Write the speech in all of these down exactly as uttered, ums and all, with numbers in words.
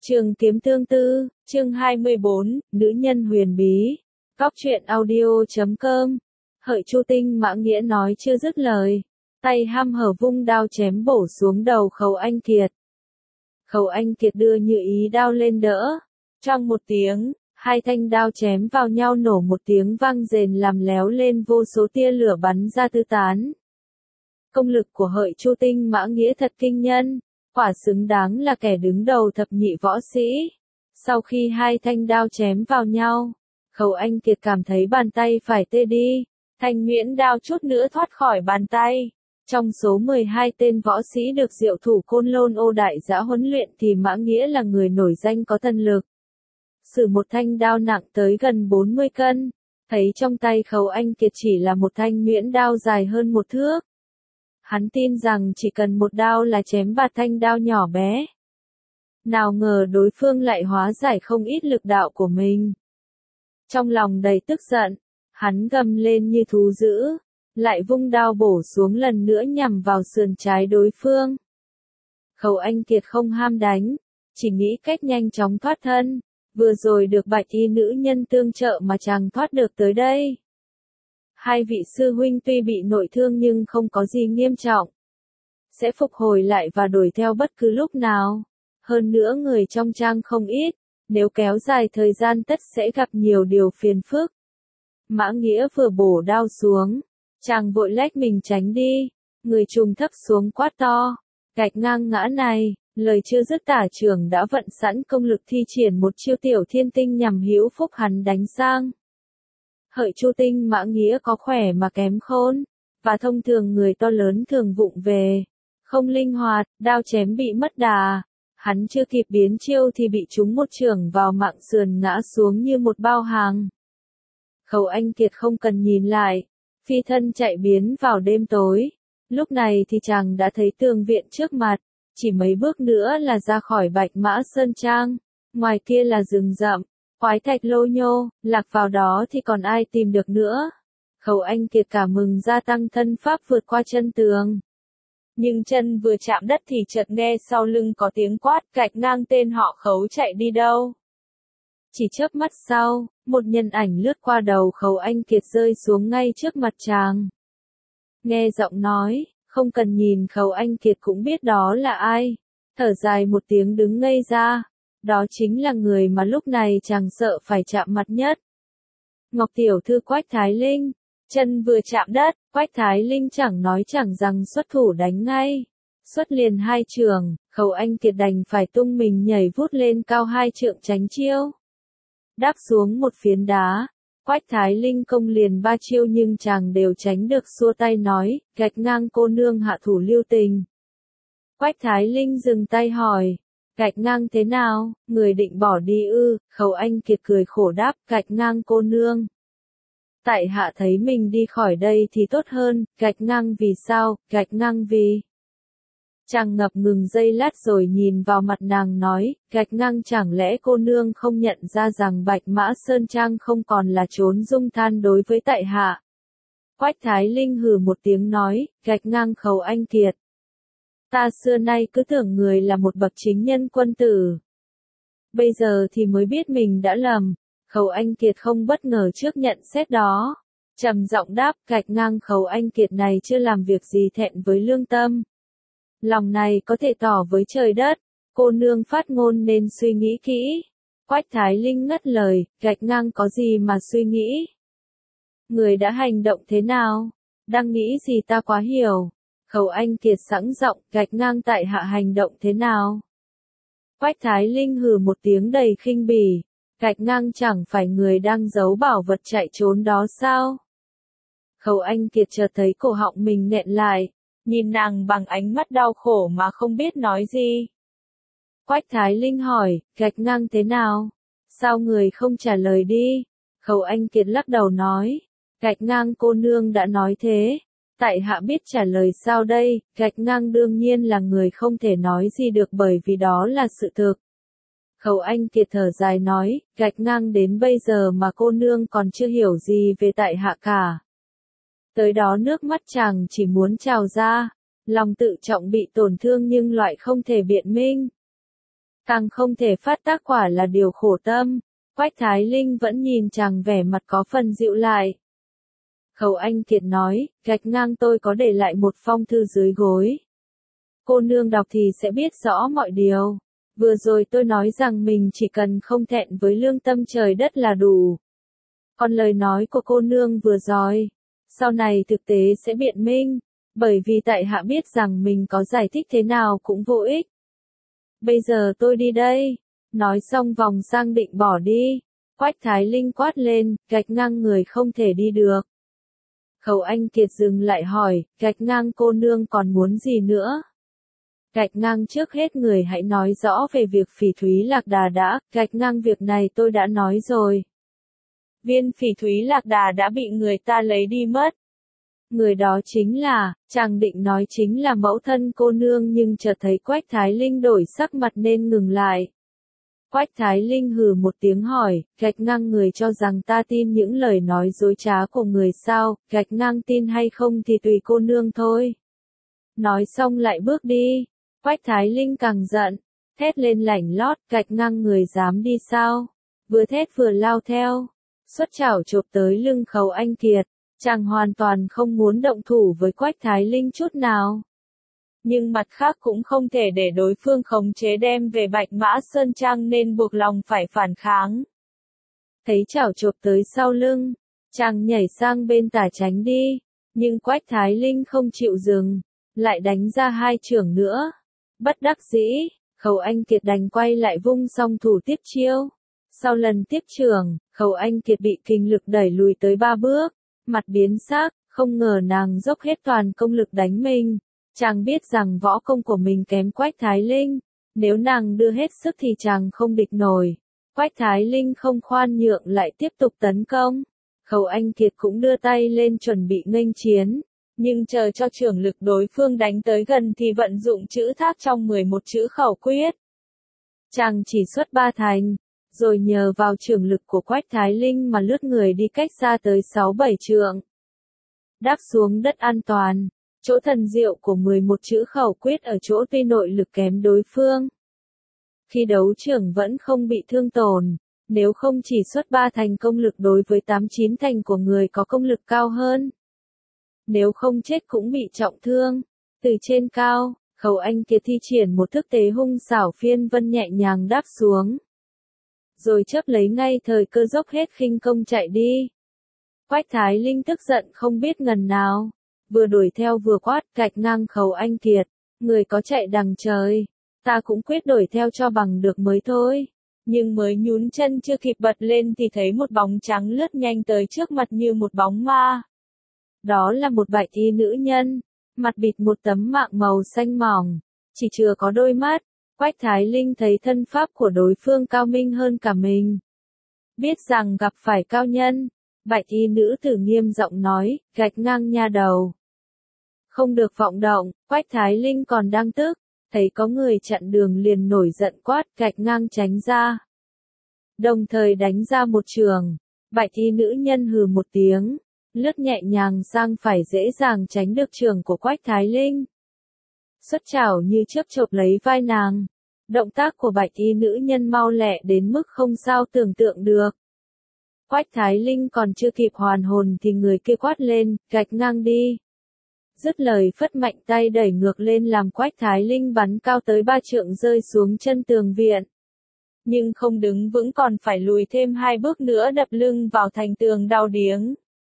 Trường kiếm tương tư, chương hai mươi bốn, nữ nhân huyền bí. Cóc truyện audio chấm com. Hợi Chu Tinh Mã Nghĩa nói chưa dứt lời, tay ham hở vung đao chém bổ xuống đầu Khấu Anh Kiệt. Khấu Anh Kiệt đưa như ý đao lên đỡ, trong một tiếng, hai thanh đao chém vào nhau nổ một tiếng vang rền làm léo lên vô số tia lửa bắn ra tứ tán. Công lực của Hợi Chu Tinh Mã Nghĩa thật kinh nhân, quả xứng đáng là kẻ đứng đầu thập nhị võ sĩ. Sau khi hai thanh đao chém vào nhau, Khấu Anh Kiệt cảm thấy bàn tay phải tê đi, thanh nhuyễn đao chút nữa thoát khỏi bàn tay. Trong số mười hai tên võ sĩ được diệu thủ Côn Lôn Ô Đại Dã huấn luyện thì Mã Nghĩa là người nổi danh có thần lực. Sử một thanh đao nặng tới gần bốn mươi cân, thấy trong tay Khấu Anh Kiệt chỉ là một thanh nhuyễn đao dài hơn một thước. Hắn tin rằng chỉ cần một đao là chém bạt thanh đao nhỏ bé. Nào ngờ đối phương lại hóa giải không ít lực đạo của mình. Trong lòng đầy tức giận, hắn gầm lên như thú dữ, lại vung đao bổ xuống lần nữa nhằm vào sườn trái đối phương. Khấu Anh Kiệt không ham đánh, chỉ nghĩ cách nhanh chóng thoát thân, vừa rồi được bạch y nữ nhân tương trợ mà chàng thoát được tới đây. Hai vị sư huynh tuy bị nội thương nhưng không có gì nghiêm trọng, sẽ phục hồi lại và đuổi theo bất cứ lúc nào. Hơn nữa người trong trang không ít, nếu kéo dài thời gian tất sẽ gặp nhiều điều phiền phức. Mã Nghĩa vừa bổ đao xuống, chàng vội lách mình tránh đi, người trùng thấp xuống quát to, gạch ngang ngã này. Lời chưa dứt tả trưởng đã vận sẵn công lực thi triển một chiêu tiểu thiên tinh nhằm hữu phúc hắn đánh sang. Hợi Chu Tinh Mã Nghĩa có khỏe mà kém khôn, và thông thường người to lớn thường vụng về, không linh hoạt, đao chém bị mất đà. Hắn chưa kịp biến chiêu thì bị trúng một chưởng vào mạng sườn ngã xuống như một bao hàng. Khấu Anh Kiệt không cần nhìn lại, phi thân chạy biến vào đêm tối. Lúc này thì chàng đã thấy tường viện trước mặt, chỉ mấy bước nữa là ra khỏi Bạch Mã Sơn Trang, ngoài kia là rừng rậm. Quái thạch lô nhô, lạc vào đó thì còn ai tìm được nữa. Khấu Anh Kiệt cả mừng gia tăng thân pháp vượt qua chân tường. Nhưng chân vừa chạm đất thì chợt nghe sau lưng có tiếng quát, gạch ngang tên họ Khấu chạy đi đâu. Chỉ chớp mắt sau, một nhân ảnh lướt qua đầu Khấu Anh Kiệt rơi xuống ngay trước mặt chàng. Nghe giọng nói, không cần nhìn Khấu Anh Kiệt cũng biết đó là ai. Thở dài một tiếng đứng ngây ra. Đó chính là người mà lúc này chàng sợ phải chạm mặt nhất. Ngọc tiểu thư Quách Thái Linh. Chân vừa chạm đất, Quách Thái Linh chẳng nói chẳng rằng xuất thủ đánh ngay. Xuất liền hai trường, Khấu Anh Kiệt đành phải tung mình nhảy vút lên cao hai trượng tránh chiêu. Đáp xuống một phiến đá, Quách Thái Linh công liền ba chiêu nhưng chàng đều tránh được, xua tay nói, gạch ngang cô nương hạ thủ lưu tình. Quách Thái Linh dừng tay hỏi. Gạch ngang thế nào, người định bỏ đi ư? Khấu Anh Kiệt cười khổ đáp, gạch ngang cô nương. Tại hạ thấy mình đi khỏi đây thì tốt hơn, gạch ngang vì sao, gạch ngang vì. Chàng ngập ngừng giây lát rồi nhìn vào mặt nàng nói, gạch ngang chẳng lẽ cô nương không nhận ra rằng Bạch Mã Sơn Trang không còn là chốn dung than đối với tại hạ. Quách Thái Linh hừ một tiếng nói, gạch ngang Khấu Anh Kiệt. Ta xưa nay cứ tưởng người là một bậc chính nhân quân tử. Bây giờ thì mới biết mình đã lầm. Khấu Anh Kiệt không bất ngờ trước nhận xét đó. Trầm giọng đáp, gạch ngang Khấu Anh Kiệt này chưa làm việc gì thẹn với lương tâm. Lòng này có thể tỏ với trời đất. Cô nương phát ngôn nên suy nghĩ kỹ. Quách Thái Linh ngắt lời, gạch ngang có gì mà suy nghĩ. Người đã hành động thế nào? Đang nghĩ gì ta quá hiểu. Khấu Anh Kiệt sẵn giọng, gạch ngang tại hạ hành động thế nào? Quách Thái Linh hừ một tiếng đầy khinh bỉ, gạch ngang chẳng phải người đang giấu bảo vật chạy trốn đó sao? Khấu Anh Kiệt chợt thấy cổ họng mình nghẹn lại, nhìn nàng bằng ánh mắt đau khổ mà không biết nói gì. Quách Thái Linh hỏi, gạch ngang thế nào? Sao người không trả lời đi? Khấu Anh Kiệt lắc đầu nói, gạch ngang cô nương đã nói thế. Tại hạ biết trả lời sao đây, gạch ngang đương nhiên là người không thể nói gì được bởi vì đó là sự thực. Khấu Anh Kiệt thở dài nói, gạch ngang đến bây giờ mà cô nương còn chưa hiểu gì về tại hạ cả. Tới đó nước mắt chàng chỉ muốn trào ra, lòng tự trọng bị tổn thương nhưng loại không thể biện minh. càng không thể phát tác quả là điều khổ tâm. Quách Thái Linh vẫn nhìn chàng vẻ mặt có phần dịu lại. Khấu Anh Kiệt nói, gạch ngang tôi có để lại một phong thư dưới gối. Cô nương đọc thì sẽ biết rõ mọi điều. Vừa rồi tôi nói rằng mình chỉ cần không thẹn với lương tâm trời đất là đủ. Còn lời nói của cô nương vừa rồi, sau này thực tế sẽ biện minh, bởi vì tại hạ biết rằng mình có giải thích thế nào cũng vô ích. Bây giờ tôi đi đây. Nói xong vòng sang định bỏ đi. Quách Thái Linh quát lên, gạch ngang người không thể đi được. Khấu Anh Kiệt dừng lại hỏi, gạch ngang cô nương còn muốn gì nữa? Gạch ngang trước hết người hãy nói rõ về việc phỉ thúy lạc đà đã, gạch ngang việc này tôi đã nói rồi. Viên phỉ thúy lạc đà đã bị người ta lấy đi mất. Người đó chính là, chàng định nói chính là mẫu thân cô nương nhưng chợt thấy Quách Thái Linh đổi sắc mặt nên ngừng lại. Quách Thái Linh hừ một tiếng hỏi, gạch ngang người cho rằng ta tin những lời nói dối trá của người sao, gạch ngang tin hay không thì tùy cô nương thôi. Nói xong lại bước đi. Quách Thái Linh càng giận, thét lên lảnh lót, gạch ngang người dám đi sao? Vừa thét vừa lao theo, xuất chảo chộp tới lưng Khấu Anh Kiệt, chàng hoàn toàn không muốn động thủ với Quách Thái Linh chút nào. Nhưng mặt khác cũng không thể để đối phương khống chế đem về Bạch Mã Sơn Trang nên buộc lòng phải phản kháng. Thấy chảo chộp tới sau lưng, chàng nhảy sang bên tả tránh đi, nhưng Quách Thái Linh không chịu dừng, lại đánh ra hai chưởng nữa. Bất đắc dĩ, Khấu Anh Kiệt đành quay lại vung song thủ tiếp chiêu. Sau lần tiếp chưởng, Khấu Anh Kiệt bị kinh lực đẩy lùi tới ba bước, mặt biến sắc, không ngờ nàng dốc hết toàn công lực đánh mình. Chàng biết rằng võ công của mình kém Quách Thái Linh, nếu nàng đưa hết sức thì chàng không địch nổi. Quách Thái Linh không khoan nhượng lại tiếp tục tấn công. Khấu Anh Kiệt cũng đưa tay lên chuẩn bị nghênh chiến, nhưng chờ cho chưởng lực đối phương đánh tới gần thì vận dụng chữ thác trong mười một chữ khẩu quyết. Chàng chỉ xuất ba thành, rồi nhờ vào chưởng lực của Quách Thái Linh mà lướt người đi cách xa tới sáu bảy trượng. Đáp xuống đất an toàn. Chỗ thần diệu của mười một chữ khẩu quyết ở chỗ tuy nội lực kém đối phương. Khi đấu trưởng vẫn không bị thương tổn, nếu không chỉ xuất ba thành công lực đối với tám chín thành của người có công lực cao hơn. Nếu không chết cũng bị trọng thương. Từ trên cao, Khấu Anh Kiệt thi triển một thức tế hung xảo phiên vân nhẹ nhàng đáp xuống. Rồi chớp lấy ngay thời cơ dốc hết khinh công chạy đi. Quách Thái Linh tức giận không biết ngần nào. Vừa đuổi theo vừa quát, gạch ngang Khấu Anh Kiệt, người có chạy đằng trời, ta cũng quyết đuổi theo cho bằng được mới thôi. Nhưng mới nhún chân chưa kịp bật lên thì thấy một bóng trắng lướt nhanh tới trước mặt như một bóng ma. Đó là một bạch y nữ nhân, mặt bịt một tấm mạng màu xanh mỏng, chỉ chừa có đôi mắt. Quách Thái Linh thấy thân pháp của đối phương cao minh hơn cả mình. Biết rằng gặp phải cao nhân, bạch y nữ tử nghiêm giọng nói, gạch ngang nha đầu. Không được vọng động. Quách Thái Linh còn đang tức, thấy có người chặn đường liền nổi giận quát, gạch ngang tránh ra. Đồng thời đánh ra một trường, bạch y nữ nhân hừ một tiếng, lướt nhẹ nhàng sang phải dễ dàng tránh được trường của Quách Thái Linh. Xuất chảo như chớp chộp lấy vai nàng. Động tác của bạch y nữ nhân mau lẹ đến mức không sao tưởng tượng được. Quách Thái Linh còn chưa kịp hoàn hồn thì người kia quát lên, gạch ngang đi. Dứt lời phất mạnh tay đẩy ngược lên làm Quách Thái Linh bắn cao tới ba trượng rơi xuống chân tường viện. Nhưng không đứng vững còn phải lùi thêm hai bước nữa đập lưng vào thành tường đau điếng.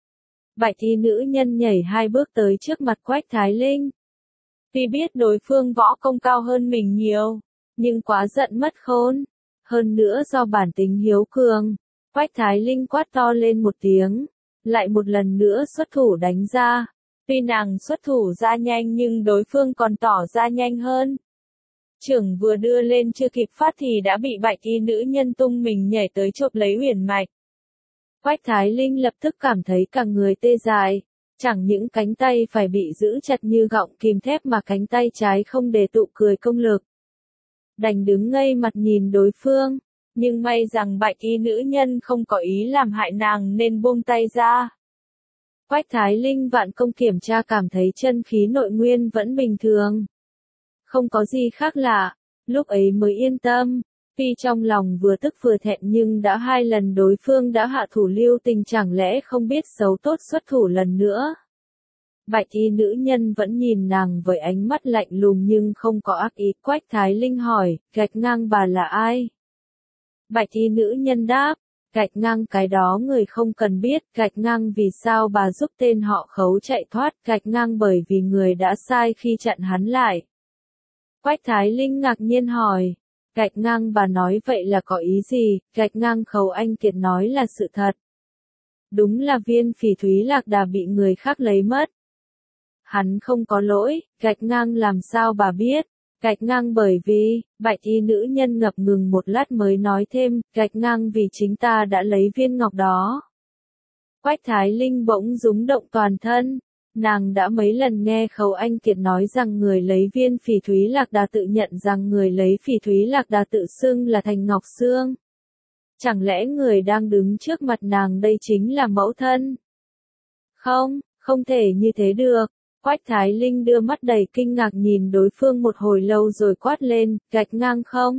Bạch y nữ nhân nhảy hai bước tới trước mặt Quách Thái Linh. Tuy biết đối phương võ công cao hơn mình nhiều, nhưng quá giận mất khôn. Hơn nữa do bản tính hiếu cường, Quách Thái Linh quát to lên một tiếng, lại một lần nữa xuất thủ đánh ra. Tuy nàng xuất thủ ra nhanh nhưng đối phương còn tỏ ra nhanh hơn. Chưởng vừa đưa lên chưa kịp phát thì đã bị bạch y nữ nhân tung mình nhảy tới chộp lấy huyền mạch. Quách Thái Linh lập tức cảm thấy cả người tê dại, chẳng những cánh tay phải bị giữ chặt như gọng kìm thép mà cánh tay trái không để tụ cười công lực. Đành đứng ngây mặt nhìn đối phương, nhưng may rằng bạch y nữ nhân không có ý làm hại nàng nên buông tay ra. Quách Thái Linh vạn công kiểm tra cảm thấy chân khí nội nguyên vẫn bình thường. Không có gì khác lạ, lúc ấy mới yên tâm. Tuy trong lòng vừa tức vừa thẹn nhưng đã hai lần đối phương đã hạ thủ lưu tình, chẳng lẽ không biết xấu tốt xuất thủ lần nữa. Bạch y nữ nhân vẫn nhìn nàng với ánh mắt lạnh lùng nhưng không có ác ý. Quách Thái Linh hỏi, gạch ngang bà là ai? Bạch y nữ nhân đáp, gạch ngang cái đó người không cần biết. Gạch ngang vì sao bà giúp tên họ Khấu chạy thoát? Gạch ngang bởi vì người đã sai khi chặn hắn lại. Quách Thái Linh ngạc nhiên hỏi, gạch ngang bà nói vậy là có ý gì? Gạch ngang Khấu anh Kiệt nói là sự thật. Đúng là viên phỉ thúy lạc đà bị người khác lấy mất. Hắn không có lỗi. Gạch ngang làm sao bà biết? Gạch ngang bởi vì, bạch y nữ nhân ngập ngừng một lát mới nói thêm, gạch ngang vì chính ta đã lấy viên ngọc đó. Quách Thái Linh bỗng rúng động toàn thân. Nàng đã mấy lần nghe Khấu Anh Kiệt nói rằng người lấy viên phỉ thúy lạc đà tự nhận rằng người lấy phỉ thúy lạc đà tự xưng là Thành Ngọc Sương. Chẳng lẽ người đang đứng trước mặt nàng đây chính là mẫu thân? Không, không thể như thế được. Quách Thái Linh đưa mắt đầy kinh ngạc nhìn đối phương một hồi lâu rồi quát lên, gạch ngang không?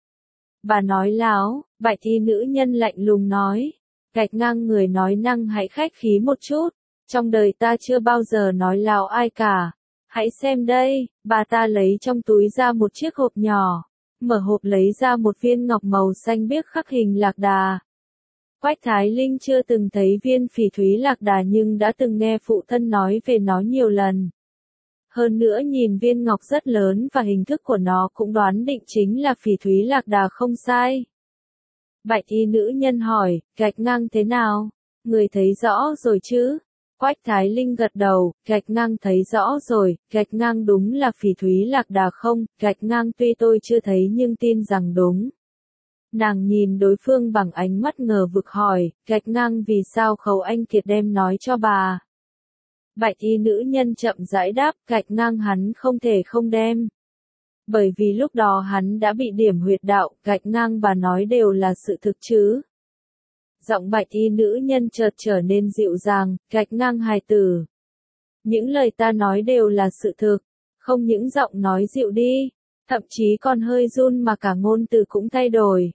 Bà nói láo. Bạch y nữ nhân lạnh lùng nói. Gạch ngang người nói năng hãy khách khí một chút. Trong đời ta chưa bao giờ nói láo ai cả. Hãy xem đây. Bà ta lấy trong túi ra một chiếc hộp nhỏ. Mở hộp lấy ra một viên ngọc màu xanh biếc khắc hình lạc đà. Quách Thái Linh chưa từng thấy viên phỉ thúy lạc đà nhưng đã từng nghe phụ thân nói về nó nhiều lần. Hơn nữa nhìn viên ngọc rất lớn và hình thức của nó cũng đoán định chính là phỉ thúy lạc đà không sai. Bạch y nữ nhân hỏi, gạch ngang thế nào? Người thấy rõ rồi chứ? Quách Thái Linh gật đầu, gạch ngang thấy rõ rồi. Gạch ngang đúng là phỉ thúy lạc đà không? Gạch ngang tuy tôi chưa thấy nhưng tin rằng đúng. Nàng nhìn đối phương bằng ánh mắt ngờ vực hỏi, gạch ngang vì sao Khấu Anh Kiệt đem nói cho bà? Bạch y nữ nhân chậm rãi đáp, gạch ngang hắn không thể không đem. Bởi vì lúc đó hắn đã bị điểm huyệt đạo. Gạch ngang bà nói đều là sự thực chứ? Giọng bạch y nữ nhân chợt trở nên dịu dàng, gạch ngang hài tử. Những lời ta nói đều là sự thực. Không những giọng nói dịu đi, thậm chí còn hơi run mà cả ngôn từ cũng thay đổi.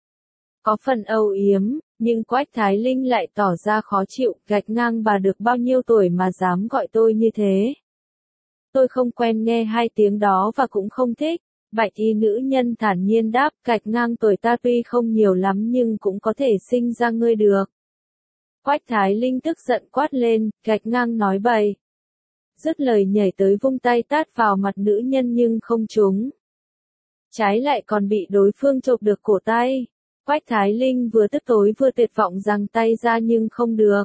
Có phần âu yếm, nhưng Quách Thái Linh lại tỏ ra khó chịu, gạch ngang bà được bao nhiêu tuổi mà dám gọi tôi như thế. Tôi không quen nghe hai tiếng đó và cũng không thích. Bạch y nữ nhân thản nhiên đáp, gạch ngang tuổi ta tuy không nhiều lắm nhưng cũng có thể sinh ra ngươi được. Quách Thái Linh tức giận quát lên, gạch ngang nói bậy. Dứt lời nhảy tới vung tay tát vào mặt nữ nhân nhưng không trúng. Trái lại còn bị đối phương chộp được cổ tay. Quách Thái Linh vừa tức tối vừa tuyệt vọng giằng tay ra nhưng không được.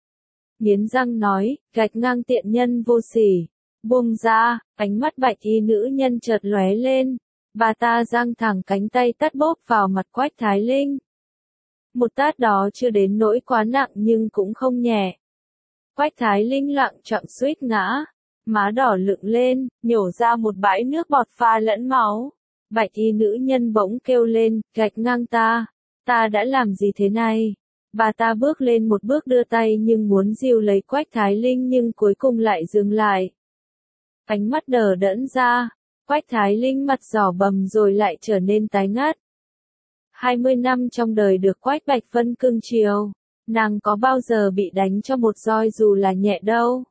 Nghiến răng nói, gạch ngang tiện nhân vô sỉ. Buông ra. Ánh mắt bạch y nữ nhân chợt lóe lên. Bà ta giang thẳng cánh tay tát bốp vào mặt Quách Thái Linh. Một tát đó chưa đến nỗi quá nặng nhưng cũng không nhẹ. Quách Thái Linh loạng choạng suýt ngã. Má đỏ lựng lên, nhổ ra một bãi nước bọt pha lẫn máu. Bạch y nữ nhân bỗng kêu lên, gạch ngang ta. Ta đã làm gì thế này? Bà ta bước lên một bước đưa tay nhưng muốn dìu lấy Quách Thái Linh nhưng cuối cùng lại dừng lại. Ánh mắt đờ đẫn ra. Quách Thái Linh mặt đỏ bầm rồi lại trở nên tái ngắt. hai mươi năm trong đời được Quách Bạch Vân cưng chiều. Nàng có bao giờ bị đánh cho một roi dù là nhẹ đâu.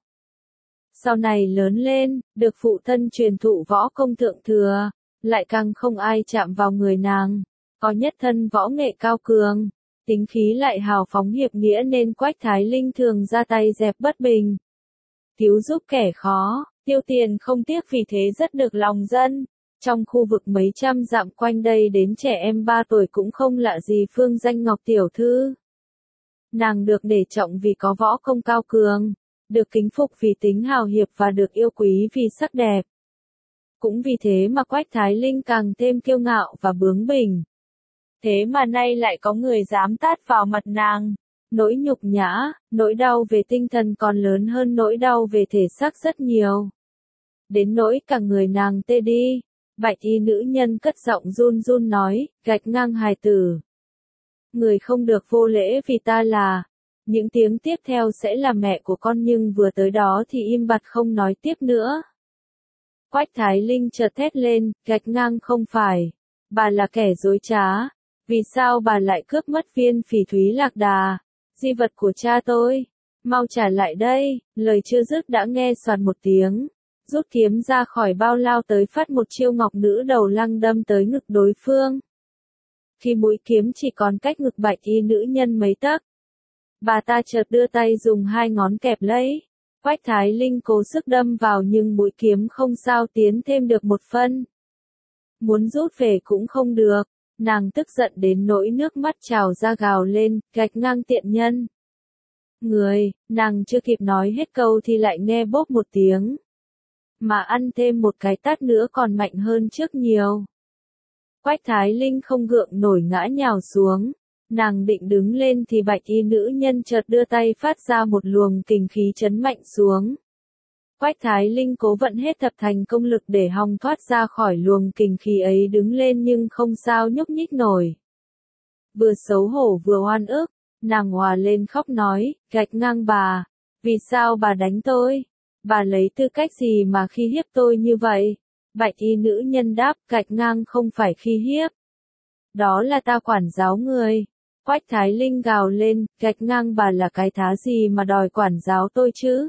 Sau này lớn lên, được phụ thân truyền thụ võ công thượng thừa, lại càng không ai chạm vào người nàng. Có nhất thân võ nghệ cao cường, tính khí lại hào phóng hiệp nghĩa nên Quách Thái Linh thường ra tay dẹp bất bình. Cứu giúp kẻ khó, tiêu tiền không tiếc vì thế rất được lòng dân. Trong khu vực mấy trăm dặm quanh đây đến trẻ em ba tuổi cũng không lạ gì Phương Danh Ngọc tiểu thư. Nàng được nể trọng vì có võ công cao cường, được kính phục vì tính hào hiệp và được yêu quý vì sắc đẹp. Cũng vì thế mà Quách Thái Linh càng thêm kiêu ngạo và bướng bỉnh. Thế mà nay lại có người dám tát vào mặt nàng. Nỗi nhục nhã, nỗi đau về tinh thần còn lớn hơn nỗi đau về thể xác rất nhiều. Đến nỗi cả người nàng tê đi. Bạch y nữ nhân cất giọng run run nói, gạch ngang hài tử. Người không được vô lễ vì ta là. Những tiếng tiếp theo sẽ là mẹ của con nhưng vừa tới đó thì im bặt không nói tiếp nữa. Quách Thái Linh chợt thét lên, gạch ngang không phải. Bà là kẻ dối trá. Vì sao bà lại cướp mất viên phỉ thúy lạc đà? Di vật của cha tôi. Mau trả lại đây. Lời chưa dứt đã nghe soạt một tiếng. Rút kiếm ra khỏi bao lao tới phát một chiêu ngọc nữ đầu lăng đâm tới ngực đối phương. Khi mũi kiếm chỉ còn cách ngực bạch y nữ nhân mấy tấc, bà ta chợt đưa tay dùng hai ngón kẹp lấy. Quách Thái Linh cố sức đâm vào nhưng mũi kiếm không sao tiến thêm được một phân. Muốn rút về cũng không được, nàng tức giận đến nỗi nước mắt trào ra gào lên, gạch ngang tiện nhân. Người, nàng chưa kịp nói hết câu thì lại nghe bốp một tiếng. Mà ăn thêm một cái tát nữa còn mạnh hơn trước nhiều. Quách Thái Linh không gượng nổi ngã nhào xuống. Nàng định đứng lên thì bạch y nữ nhân chợt đưa tay phát ra một luồng kình khí chấn mạnh xuống. Quách Thái Linh cố vận hết thập thành công lực để hòng thoát ra khỏi luồng kình khí ấy đứng lên nhưng không sao nhúc nhích nổi. Vừa xấu hổ vừa oan ức, nàng òa lên khóc nói, gạch ngang bà, vì sao bà đánh tôi? Bà lấy tư cách gì mà khi hiếp tôi như vậy? Bạch y nữ nhân đáp, gạch ngang không phải khi hiếp. Đó là ta quản giáo người. Quách Thái Linh gào lên, gạch ngang bà là cái thá gì mà đòi quản giáo tôi chứ?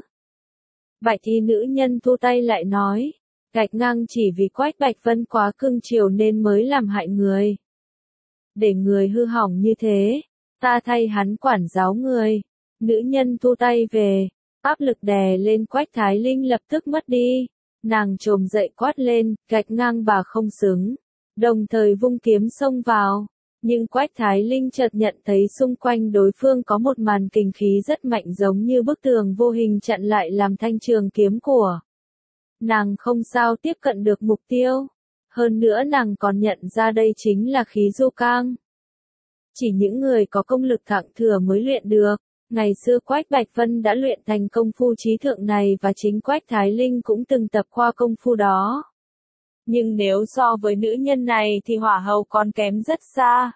Bạch y nữ nhân thu tay lại nói, gạch ngang chỉ vì Quách Bạch Vân quá cưng chiều nên mới làm hại người. Để người hư hỏng như thế, ta thay hắn quản giáo người. Nữ nhân thu tay về, áp lực đè lên Quách Thái Linh lập tức mất đi. Nàng trồm dậy quát lên, gạch ngang bà không xứng. Đồng thời vung kiếm xông vào. Nhưng Quách Thái Linh chợt nhận thấy xung quanh đối phương có một màn kình khí rất mạnh giống như bức tường vô hình chặn lại làm thanh trường kiếm của nàng không sao tiếp cận được mục tiêu. Hơn nữa nàng còn nhận ra đây chính là khí du cang. Chỉ những người có công lực thượng thừa mới luyện được. Ngày xưa Quách Bạch Vân đã luyện thành công phu trí thượng này và chính Quách Thái Linh cũng từng tập qua công phu đó. Nhưng nếu so với nữ nhân này thì hỏa hầu còn kém rất xa.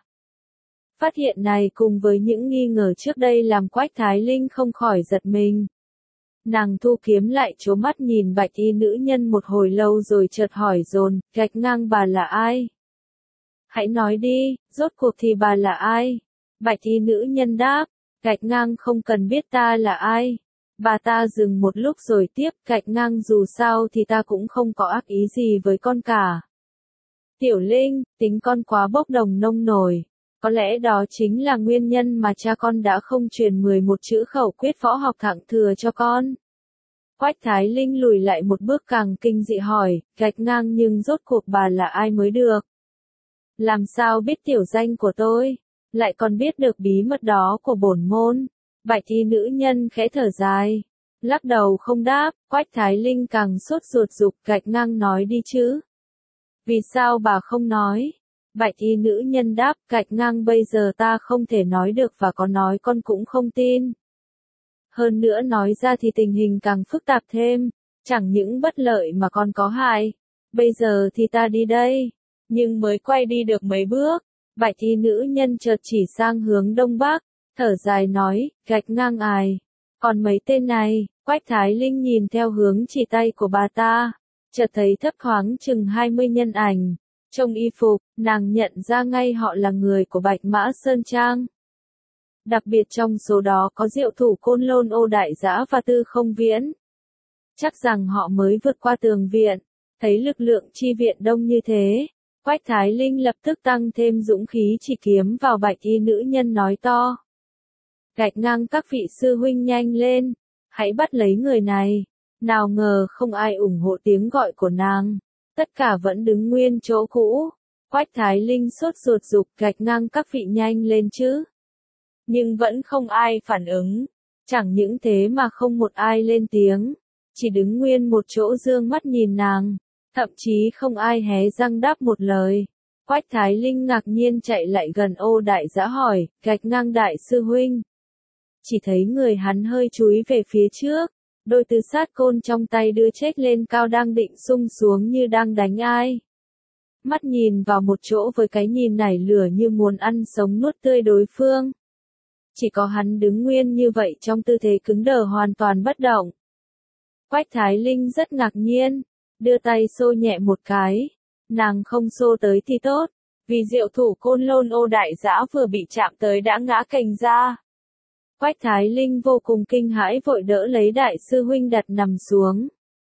Phát hiện này cùng với những nghi ngờ trước đây làm Quách Thái Linh không khỏi giật mình. Nàng thu kiếm lại trố mắt nhìn bạch y nữ nhân một hồi lâu rồi chợt hỏi dồn, gạch ngang bà là ai? Hãy nói đi, rốt cuộc thì bà là ai? Bạch y nữ nhân đáp, gạch ngang không cần biết ta là ai. Bà ta dừng một lúc rồi tiếp, gạch ngang dù sao thì ta cũng không có ác ý gì với con cả. Tiểu Linh, tính con quá bốc đồng nông nổi. Có lẽ đó chính là nguyên nhân mà cha con đã không truyền mười một chữ khẩu quyết võ học thượng thừa cho con. Quách Thái Linh lùi lại một bước càng kinh dị hỏi, gạch ngang nhưng rốt cuộc bà là ai mới được? Làm sao biết tiểu danh của tôi? Lại còn biết được bí mật đó của bổn môn? Bạch y nữ nhân khẽ thở dài. Lắc đầu không đáp, Quách Thái Linh càng sốt ruột giục gạch ngang nói đi chứ. Vì sao bà không nói? Bạch y nữ nhân đáp, gạch ngang bây giờ ta không thể nói được và có nói con cũng không tin. Hơn nữa nói ra thì tình hình càng phức tạp thêm, chẳng những bất lợi mà còn có hại. Bây giờ thì ta đi đây. Nhưng mới quay đi được mấy bước, bạch y nữ nhân chợt chỉ sang hướng đông bắc, thở dài nói, gạch ngang ai. Còn mấy tên này, Quách Thái Linh nhìn theo hướng chỉ tay của bà ta, chợt thấy thấp thoáng chừng hai mươi nhân ảnh. Trong y phục, nàng nhận ra ngay họ là người của Bạch Mã Sơn Trang. Đặc biệt trong số đó có Diệu Thủ Côn Lôn Ô Đại Dã và Tư Không Viễn. Chắc rằng họ mới vượt qua tường viện, thấy lực lượng chi viện đông như thế. Quách Thái Linh lập tức tăng thêm dũng khí chỉ kiếm vào bạch y nữ nhân nói to. Gạch ngang các vị sư huynh nhanh lên, hãy bắt lấy người này. Nào ngờ không ai ủng hộ tiếng gọi của nàng. Tất cả vẫn đứng nguyên chỗ cũ. Quách Thái Linh sốt ruột giục gạch ngang các vị nhanh lên chứ. Nhưng vẫn không ai phản ứng. Chẳng những thế mà không một ai lên tiếng. Chỉ đứng nguyên một chỗ dương mắt nhìn nàng. Thậm chí không ai hé răng đáp một lời. Quách Thái Linh ngạc nhiên chạy lại gần Ô Đại Dã hỏi, gạch ngang đại sư huynh. Chỉ thấy người hắn hơi chúi về phía trước. Đôi từ sát côn trong tay đưa chết lên cao đang định sung xuống như đang đánh ai. Mắt nhìn vào một chỗ với cái nhìn nảy lửa như muốn ăn sống nuốt tươi đối phương. Chỉ có hắn đứng nguyên như vậy trong tư thế cứng đờ hoàn toàn bất động. Quách Thái Linh rất ngạc nhiên. đưa tay xô nhẹ một cái. Nàng không xô tới thì tốt, vì diệu thủ Côn Lôn Ô đại dã vừa bị chạm tới đã ngã cành ra. Quách Thái Linh vô cùng kinh hãi vội đỡ lấy đại sư huynh đặt nằm xuống.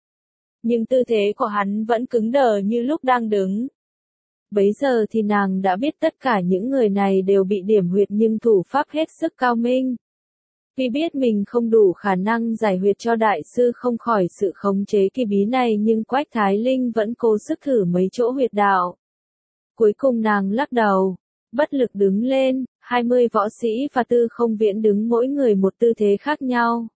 Nhưng tư thế của hắn vẫn cứng đờ như lúc đang đứng. Bấy giờ thì nàng đã biết tất cả những người này đều bị điểm huyệt nhưng thủ pháp hết sức cao minh. Vì biết mình không đủ khả năng giải huyệt cho đại sư không khỏi sự khống chế kỳ bí này nhưng Quách Thái Linh vẫn cố sức thử mấy chỗ huyệt đạo. Cuối cùng nàng lắc đầu, bất lực đứng lên, hai mươi võ sĩ và Tư Không Viễn đứng mỗi người một tư thế khác nhau.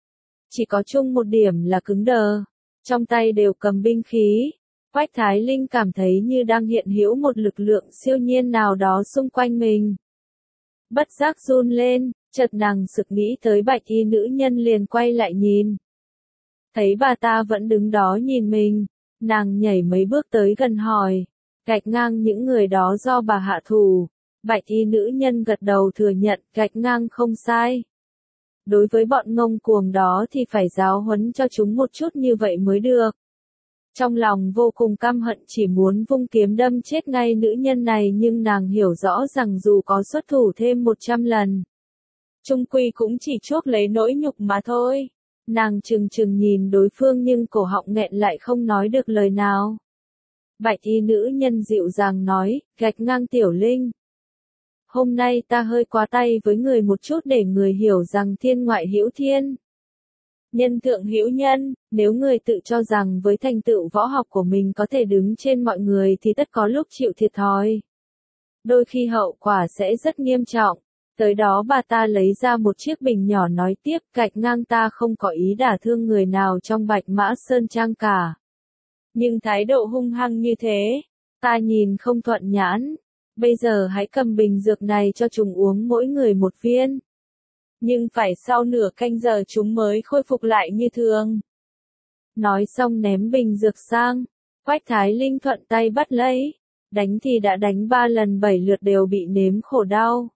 Chỉ có chung một điểm là cứng đờ, trong tay đều cầm binh khí. Quách Thái Linh cảm thấy như đang hiện hữu một lực lượng siêu nhiên nào đó xung quanh mình. Bất giác run lên, chợt nàng sực nghĩ tới bạch y nữ nhân liền quay lại nhìn. Thấy bà ta vẫn đứng đó nhìn mình, nàng nhảy mấy bước tới gần hỏi, gạch ngang những người đó do bà hạ thủ. Bạch y nữ nhân gật đầu thừa nhận gạch ngang không sai. Đối với bọn ngông cuồng đó thì phải giáo huấn cho chúng một chút như vậy mới được. Trong lòng vô cùng căm hận chỉ muốn vung kiếm đâm chết ngay nữ nhân này nhưng nàng hiểu rõ rằng dù có xuất thủ thêm một trăm lần. Chung quy cũng chỉ chuốc lấy nỗi nhục mà thôi. Nàng chừng chừng nhìn đối phương nhưng cổ họng nghẹn lại không nói được lời nào. Bạch y nữ nhân dịu dàng nói, gạch ngang tiểu linh. Hôm nay ta hơi quá tay với người một chút để người hiểu rằng thiên ngoại hữu thiên. Nhân thượng hữu nhân, nếu người tự cho rằng với thành tựu võ học của mình có thể đứng trên mọi người thì tất có lúc chịu thiệt thòi. Đôi khi hậu quả sẽ rất nghiêm trọng. Tới đó bà ta lấy ra một chiếc bình nhỏ nói tiếp, gạch ngang ta không có ý đả thương người nào trong Bạch Mã Sơn Trang cả. Nhưng thái độ hung hăng như thế, ta nhìn không thuận nhãn. Bây giờ hãy cầm bình dược này cho chúng uống mỗi người một viên. Nhưng phải sau nửa canh giờ chúng mới khôi phục lại như thường. Nói xong ném bình dược sang, Quách Thái Linh thuận tay bắt lấy. Đánh thì đã đánh ba lần bảy lượt đều bị nếm khổ đau.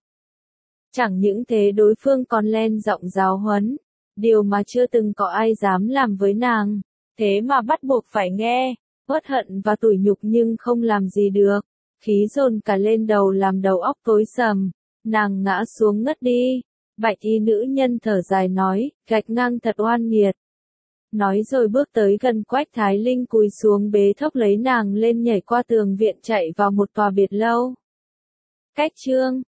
Chẳng những thế đối phương còn len giọng giáo huấn, điều mà chưa từng có ai dám làm với nàng, thế mà bắt buộc phải nghe, uất hận và tủi nhục nhưng không làm gì được, khí dồn cả lên đầu làm đầu óc tối sầm, nàng ngã xuống ngất đi, bạch y nữ nhân thở dài nói, gạch ngang thật oan nghiệt. Nói rồi bước tới gần Quách Thái Linh cúi xuống bế thốc lấy nàng lên nhảy qua tường viện chạy vào một tòa biệt lâu. Cách chương